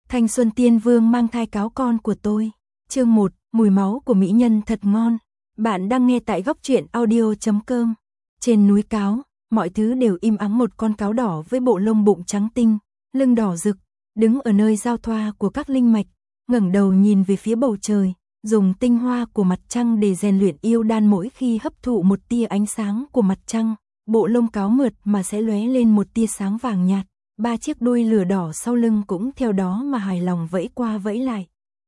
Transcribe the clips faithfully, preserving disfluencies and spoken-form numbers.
Thanh Xuân Tiên Vương mang thai cáo con của tôi. Chương một, mùi máu của mỹ nhân thật ngon. Bạn đang nghe tại góc truyện audio chấm com. Trên núi cáo, mọi thứ đều im ắng. Một con cáo đỏ với bộ lông bụng trắng tinh, lưng đỏ rực, đứng ở nơi giao thoa của các linh mạch, ngẩng đầu nhìn về phía bầu trời, dùng tinh hoa của mặt trăng để rèn luyện yêu đan. Mỗi khi hấp thụ một tia ánh sáng của mặt trăng, bộ lông cáo mượt mà sẽ lóe lên một tia sáng vàng nhạt. Ba chiếc đuôi lửa đỏ sau lưng cũng theo đó mà hài lòng vẫy qua vẫy lại.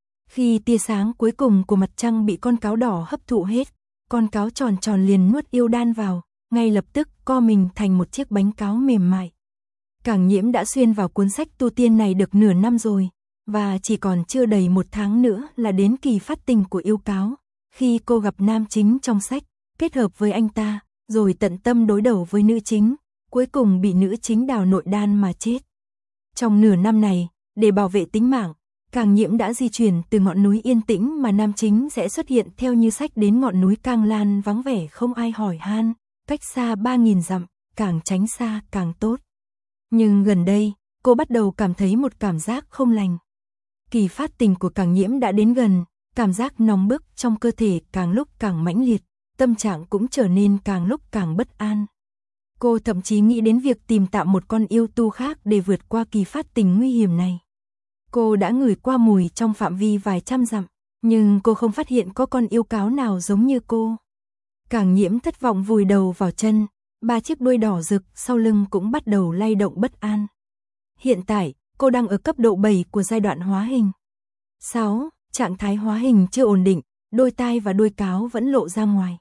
Khi tia sáng cuối cùng của mặt trăng bị con cáo đỏ hấp thụ hết, con cáo tròn tròn liền nuốt yêu đan vào, ngay lập tức co mình thành một chiếc bánh cáo mềm mại. Cảng Nhiễm đã xuyên vào cuốn sách tu tiên này được nửa năm rồi, và chỉ còn chưa đầy một tháng nữa là đến kỳ phát tình của yêu cáo. Khi cô gặp nam chính trong sách, kết hợp với anh ta, rồi tận tâm đối đầu với nữ chính, cuối cùng bị nữ chính đào nội đan mà chết. Trong nửa năm này, để bảo vệ tính mạng, Cảng Nhiễm đã di chuyển từ ngọn núi yên tĩnh mà nam chính sẽ xuất hiện theo như sách đến ngọn núi Cang Lan vắng vẻ không ai hỏi han, cách xa ba nghìn dặm, càng tránh xa càng tốt. Nhưng gần đây, cô bắt đầu cảm thấy một cảm giác không lành. Kỳ phát tình của Cảng Nhiễm đã đến gần, cảm giác nóng bức trong cơ thể càng lúc càng mãnh liệt, tâm trạng cũng trở nên càng lúc càng bất an. Cô thậm chí nghĩ đến việc tìm tạm một con yêu tu khác để vượt qua kỳ phát tình nguy hiểm này. Cô đã ngửi qua mùi trong phạm vi vài trăm dặm, nhưng cô không phát hiện có con yêu cáo nào giống như cô. Cảng Nhiễm thất vọng vùi đầu vào chân, ba chiếc đuôi đỏ rực sau lưng cũng bắt đầu lay động bất an. Hiện tại, cô đang ở cấp độ bảy của giai đoạn hóa hình. sáu. Trạng thái hóa hình chưa ổn định, đôi tai và đuôi cáo vẫn lộ ra ngoài.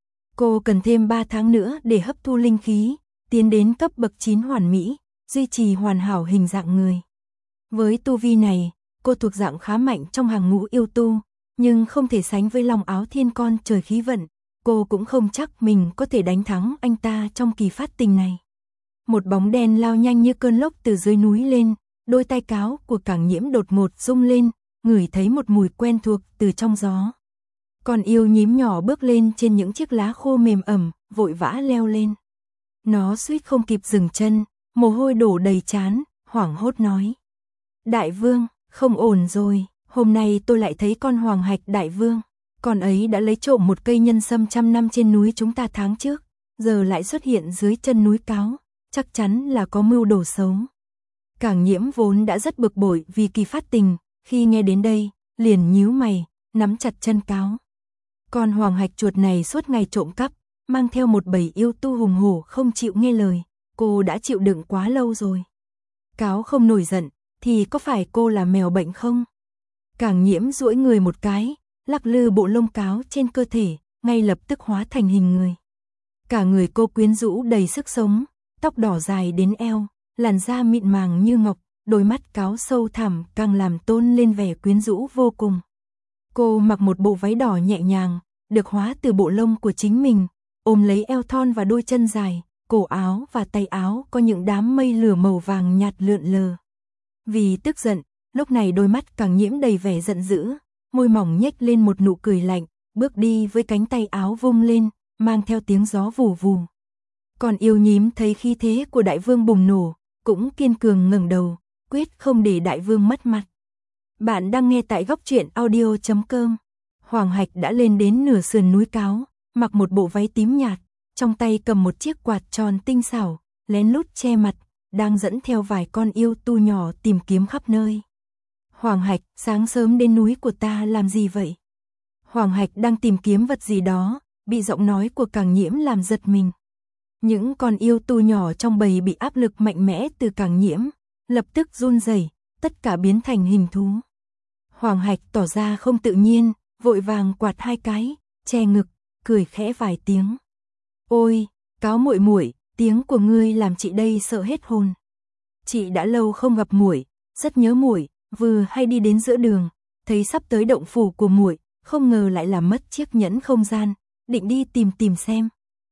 Cô cần thêm ba tháng nữa để hấp thu linh khí, tiến đến cấp bậc chín hoàn mỹ, duy trì hoàn hảo hình dạng người. Với tu vi này, cô thuộc dạng khá mạnh trong hàng ngũ yêu tu, nhưng không thể sánh với Long Áo Thiên con trời khí vận. Cô cũng không chắc mình có thể đánh thắng anh ta trong kỳ phát tình này. Một bóng đen lao nhanh như cơn lốc từ dưới núi lên, đôi tai cáo của Cảng Nhiễm đột ngột rung lên, ngửi thấy một mùi quen thuộc từ trong gió. Con yêu nhím nhỏ bước lên trên những chiếc lá khô mềm ẩm, vội vã leo lên. Nó suýt không kịp dừng chân, mồ hôi đổ đầy trán, hoảng hốt nói: Đại vương, không ổn rồi, hôm nay tôi lại thấy con hoàng hạch đại vương. Con ấy đã lấy trộm một cây nhân sâm trăm năm trên núi chúng ta tháng trước, giờ lại xuất hiện dưới chân núi cáo, chắc chắn là có mưu đồ xấu. Cảng Nhiễm vốn đã rất bực bội vì kỳ phát tình, khi nghe đến đây, liền nhíu mày, nắm chặt chân cáo. Con hoàng hạch chuột này suốt ngày trộm cắp, mang theo một bầy yêu tu hùng hổ không chịu nghe lời, cô đã chịu đựng quá lâu rồi. Cáo không nổi giận, thì có phải cô là mèo bệnh không? Cảng Nhiễm duỗi người một cái, lắc lư bộ lông cáo trên cơ thể, ngay lập tức hóa thành hình người. Cả người cô quyến rũ đầy sức sống, tóc đỏ dài đến eo, làn da mịn màng như ngọc, đôi mắt cáo sâu thẳm càng làm tôn lên vẻ quyến rũ vô cùng. Cô mặc một bộ váy đỏ nhẹ nhàng, được hóa từ bộ lông của chính mình, ôm lấy eo thon và đôi chân dài, cổ áo và tay áo có những đám mây lửa màu vàng nhạt lượn lờ. Vì tức giận, lúc này đôi mắt Cảng Nhiễm đầy vẻ giận dữ, môi mỏng nhếch lên một nụ cười lạnh, bước đi với cánh tay áo vung lên, mang theo tiếng gió vù vù. Còn yêu nhím thấy khí thế của đại vương bùng nổ, cũng kiên cường ngẩng đầu, quyết không để đại vương mất mặt. Bạn đang nghe tại góc truyện audio chấm com. Hoàng hạch đã lên đến nửa sườn núi cáo, mặc một bộ váy tím nhạt, trong tay cầm một chiếc quạt tròn tinh xảo, lén lút che mặt, đang dẫn theo vài con yêu tu nhỏ tìm kiếm khắp nơi. Hoàng hạch, sáng sớm đến núi của ta làm gì vậy? Hoàng hạch đang tìm kiếm vật gì đó, bị giọng nói của Cảng Nhiễm làm giật mình. Những con yêu tu nhỏ trong bầy bị áp lực mạnh mẽ từ Cảng Nhiễm, lập tức run rẩy, tất cả biến thành hình thú. Hoàng hạch tỏ ra không tự nhiên, vội vàng quạt hai cái, che ngực, cười khẽ vài tiếng. Ôi, cáo muội muội, tiếng của ngươi làm chị đây sợ hết hồn. Chị đã lâu không gặp muội, rất nhớ muội, vừa hay đi đến giữa đường, thấy sắp tới động phủ của muội, không ngờ lại là mất chiếc nhẫn không gian, định đi tìm tìm xem.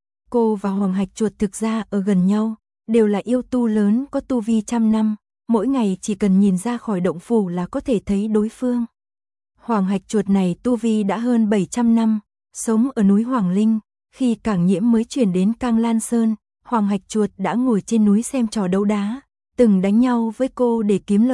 Cô và hoàng hạch chuột thực ra ở gần nhau, đều là yêu tu lớn có tu vi trăm năm, mỗi ngày chỉ cần nhìn ra khỏi động phủ là có thể thấy đối phương. Hoàng hạch chuột này tu vi đã hơn bảy trăm năm, sống ở núi Hoàng Linh, khi Cảng Nhiễm mới chuyển đến Cang Lan Sơn, hoàng hạch chuột đã ngồi trên núi xem trò đấu đá, từng đánh nhau với cô để kiếm lợi,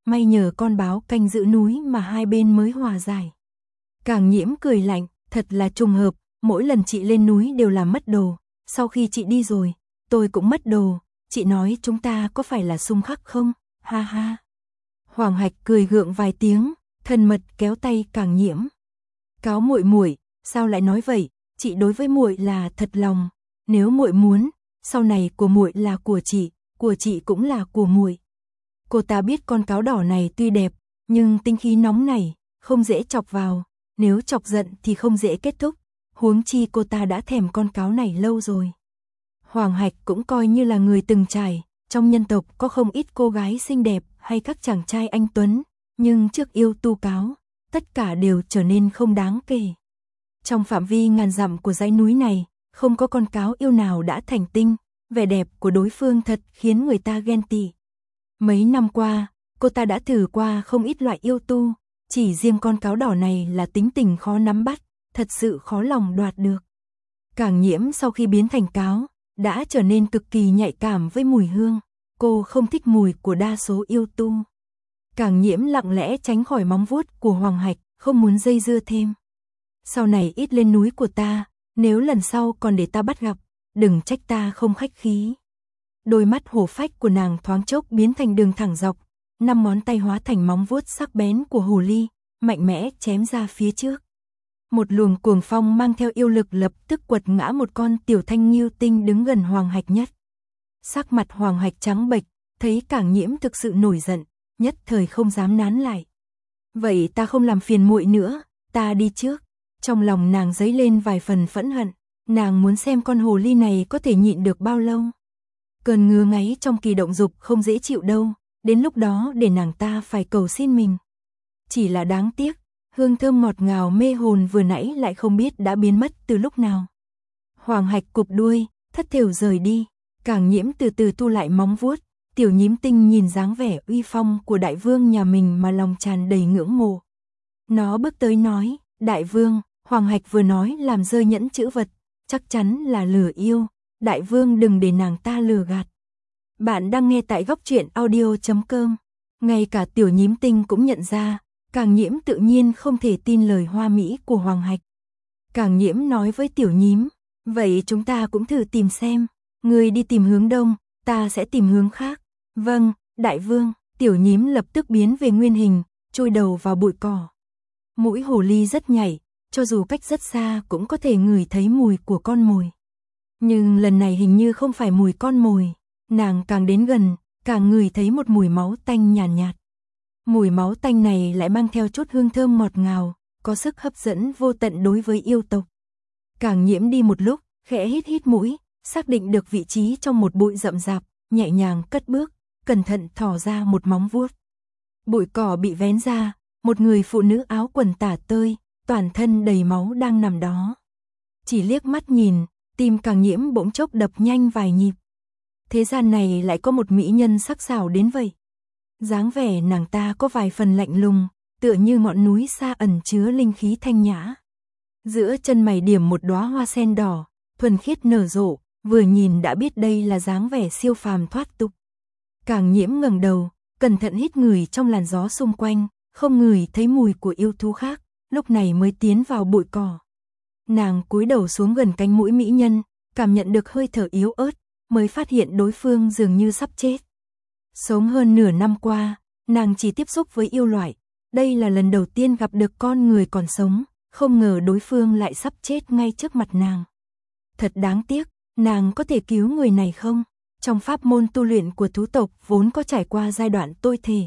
may nhờ con báo canh giữ núi mà hai bên mới hòa giải. Càng Nhiễm cười lạnh, thật là trùng hợp, mỗi lần chị lên núi đều làm mất đồ, sau khi chị đi rồi, tôi cũng mất đồ, chị nói chúng ta có phải là xung khắc không, ha ha. Hoàng Hạch cười gượng vài tiếng, thân mật kéo tay Càng Nhiễm. Cáo muội muội, sao lại nói vậy, chị đối với muội là thật lòng, nếu muội muốn, sau này của muội là của chị, của chị cũng là của muội. Cô ta biết con cáo đỏ này tuy đẹp, nhưng tinh khí nóng này, không dễ chọc vào, nếu chọc giận thì không dễ kết thúc, huống chi cô ta đã thèm con cáo này lâu rồi. Hoàng Hạch cũng coi như là người từng trải, trong nhân tộc có không ít cô gái xinh đẹp hay các chàng trai anh tuấn, nhưng trước yêu tu cáo, tất cả đều trở nên không đáng kể. Trong phạm vi ngàn dặm của dãy núi này, không có con cáo yêu nào đã thành tinh, vẻ đẹp của đối phương thật khiến người ta ghen tị. Mấy năm qua, cô ta đã thử qua không ít loại yêu tu, chỉ riêng con cáo đỏ này là tính tình khó nắm bắt, thật sự khó lòng đoạt được. Càng Nhiễm sau khi biến thành cáo, đã trở nên cực kỳ nhạy cảm với mùi hương, cô không thích mùi của đa số yêu tu. Càng Nhiễm lặng lẽ tránh khỏi móng vuốt của Hoàng Hạch, không muốn dây dưa thêm. Sau này ít lên núi của ta, nếu lần sau còn để ta bắt gặp, đừng trách ta không khách khí. Đôi mắt hổ phách của nàng thoáng chốc biến thành đường thẳng dọc, năm ngón tay hóa thành móng vuốt sắc bén của hồ ly, mạnh mẽ chém ra phía trước. Một luồng cuồng phong mang theo yêu lực lập tức quật ngã một con tiểu thanh nghiêu tinh đứng gần Hoàng Hạch nhất. Sắc mặt Hoàng Hạch trắng bệch, thấy Càng Nhiễm thực sự nổi giận, nhất thời không dám nán lại. Vậy ta không làm phiền muội nữa, ta đi trước. Trong lòng nàng dấy lên vài phần phẫn hận, nàng muốn xem con hồ ly này có thể nhịn được bao lâu. Cơn ngứa ngáy trong kỳ động dục không dễ chịu đâu, đến lúc đó để nàng ta phải cầu xin mình. Chỉ là đáng tiếc, hương thơm ngọt ngào mê hồn vừa nãy lại không biết đã biến mất từ lúc nào. Hoàng Hạch cụp đuôi, thất thểu rời đi, Càng Nhiễm từ từ thu lại móng vuốt, tiểu nhím tinh nhìn dáng vẻ uy phong của đại vương nhà mình mà lòng tràn đầy ngưỡng mộ. Nó bước tới nói, đại vương, Hoàng Hạch vừa nói làm rơi nhẫn chữ vật, chắc chắn là lừa yêu, đại vương đừng để nàng ta lừa gạt. Bạn đang nghe tại góc truyện audio chấm com, ngay cả tiểu nhím tinh cũng nhận ra, Càng Nhiễm tự nhiên không thể tin lời hoa mỹ của Hoàng Hạch. Càng Nhiễm nói với tiểu nhím, vậy chúng ta cũng thử tìm xem, người đi tìm hướng đông, ta sẽ tìm hướng khác. Vâng, đại vương, tiểu nhím lập tức biến về nguyên hình, chui đầu vào bụi cỏ. Mũi hồ ly rất nhạy, cho dù cách rất xa cũng có thể ngửi thấy mùi của con mồi. Nhưng lần này hình như không phải mùi con mồi, nàng càng đến gần, càng ngửi thấy một mùi máu tanh nhàn nhạt, nhạt. Mùi máu tanh này lại mang theo chút hương thơm ngọt ngào, có sức hấp dẫn vô tận đối với yêu tộc. Càng Nhiễm đi một lúc, khẽ hít hít mũi, xác định được vị trí trong một bụi rậm rạp, nhẹ nhàng cất bước, cẩn thận thò ra một móng vuốt. Bụi cỏ bị vén ra, một người phụ nữ áo quần tả tơi, toàn thân đầy máu đang nằm đó. Chỉ liếc mắt nhìn, tim Càng Nhiễm bỗng chốc đập nhanh vài nhịp. Thế gian này lại có một mỹ nhân sắc sảo đến vậy. Dáng vẻ nàng ta có vài phần lạnh lùng, tựa như ngọn núi xa ẩn chứa linh khí thanh nhã. Giữa chân mày điểm một đóa hoa sen đỏ, thuần khiết nở rộ, vừa nhìn đã biết đây là dáng vẻ siêu phàm thoát tục. Càng Nhiễm ngẩng đầu, cẩn thận hít ngửi trong làn gió xung quanh, không ngửi thấy mùi của yêu thú khác, lúc này mới tiến vào bụi cỏ. Nàng cúi đầu xuống gần cánh mũi mỹ nhân, cảm nhận được hơi thở yếu ớt, mới phát hiện đối phương dường như sắp chết. Sống hơn nửa năm qua, nàng chỉ tiếp xúc với yêu loại, đây là lần đầu tiên gặp được con người còn sống, không ngờ đối phương lại sắp chết ngay trước mặt nàng. Thật đáng tiếc, nàng có thể cứu người này không? Trong pháp môn tu luyện của thú tộc vốn có trải qua giai đoạn tôi thể.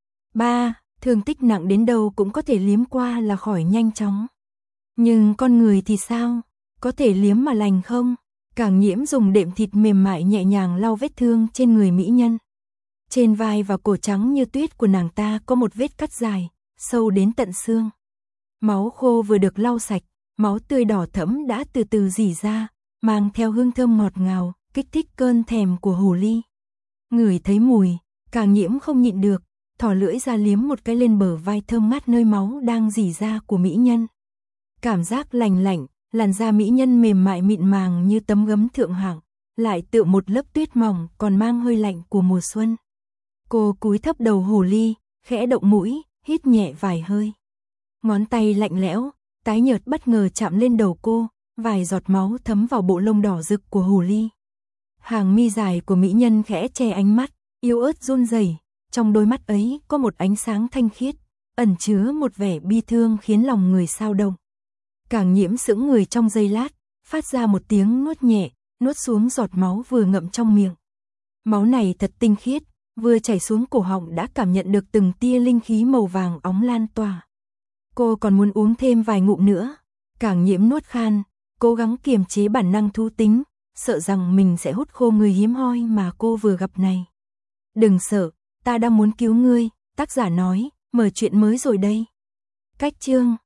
ba. Thương tích nặng đến đâu cũng có thể liếm qua là khỏi nhanh chóng. Nhưng con người thì sao? Có thể liếm mà lành không? Càng Nhiễm dùng đệm thịt mềm mại nhẹ nhàng lau vết thương trên người mỹ nhân. Trên vai và cổ trắng như tuyết của nàng ta có một vết cắt dài, sâu đến tận xương. Máu khô vừa được lau sạch, máu tươi đỏ thẫm đã từ từ rỉ ra, mang theo hương thơm ngọt ngào, kích thích cơn thèm của hồ ly. Ngửi thấy mùi, Càng Nhiễm không nhịn được, thò lưỡi ra liếm một cái lên bờ vai thơm ngát nơi máu đang rỉ ra của mỹ nhân. Cảm giác lành lạnh, làn da mỹ nhân mềm mại mịn màng như tấm gấm thượng hạng, lại tựa một lớp tuyết mỏng còn mang hơi lạnh của mùa xuân. Cô cúi thấp đầu hồ ly, khẽ động mũi, hít nhẹ vài hơi. Ngón tay lạnh lẽo, tái nhợt bất ngờ chạm lên đầu cô, vài giọt máu thấm vào bộ lông đỏ rực của hồ ly. Hàng mi dài của mỹ nhân khẽ che ánh mắt, yếu ớt run rẩy, trong đôi mắt ấy có một ánh sáng thanh khiết, ẩn chứa một vẻ bi thương khiến lòng người xao động. Càng Nhiễm sững người trong giây lát, phát ra một tiếng nuốt nhẹ, nuốt xuống giọt máu vừa ngậm trong miệng. Máu này thật tinh khiết, vừa chảy xuống cổ họng đã cảm nhận được từng tia linh khí màu vàng óng lan tỏa. Cô còn muốn uống thêm vài ngụm nữa. Càng Nhiễm nuốt khan, cố gắng kiềm chế bản năng thú tính, sợ rằng mình sẽ hút khô người hiếm hoi mà cô vừa gặp này. Đừng sợ, ta đang muốn cứu ngươi, tác giả nói, mở chuyện mới rồi đây. Cách chương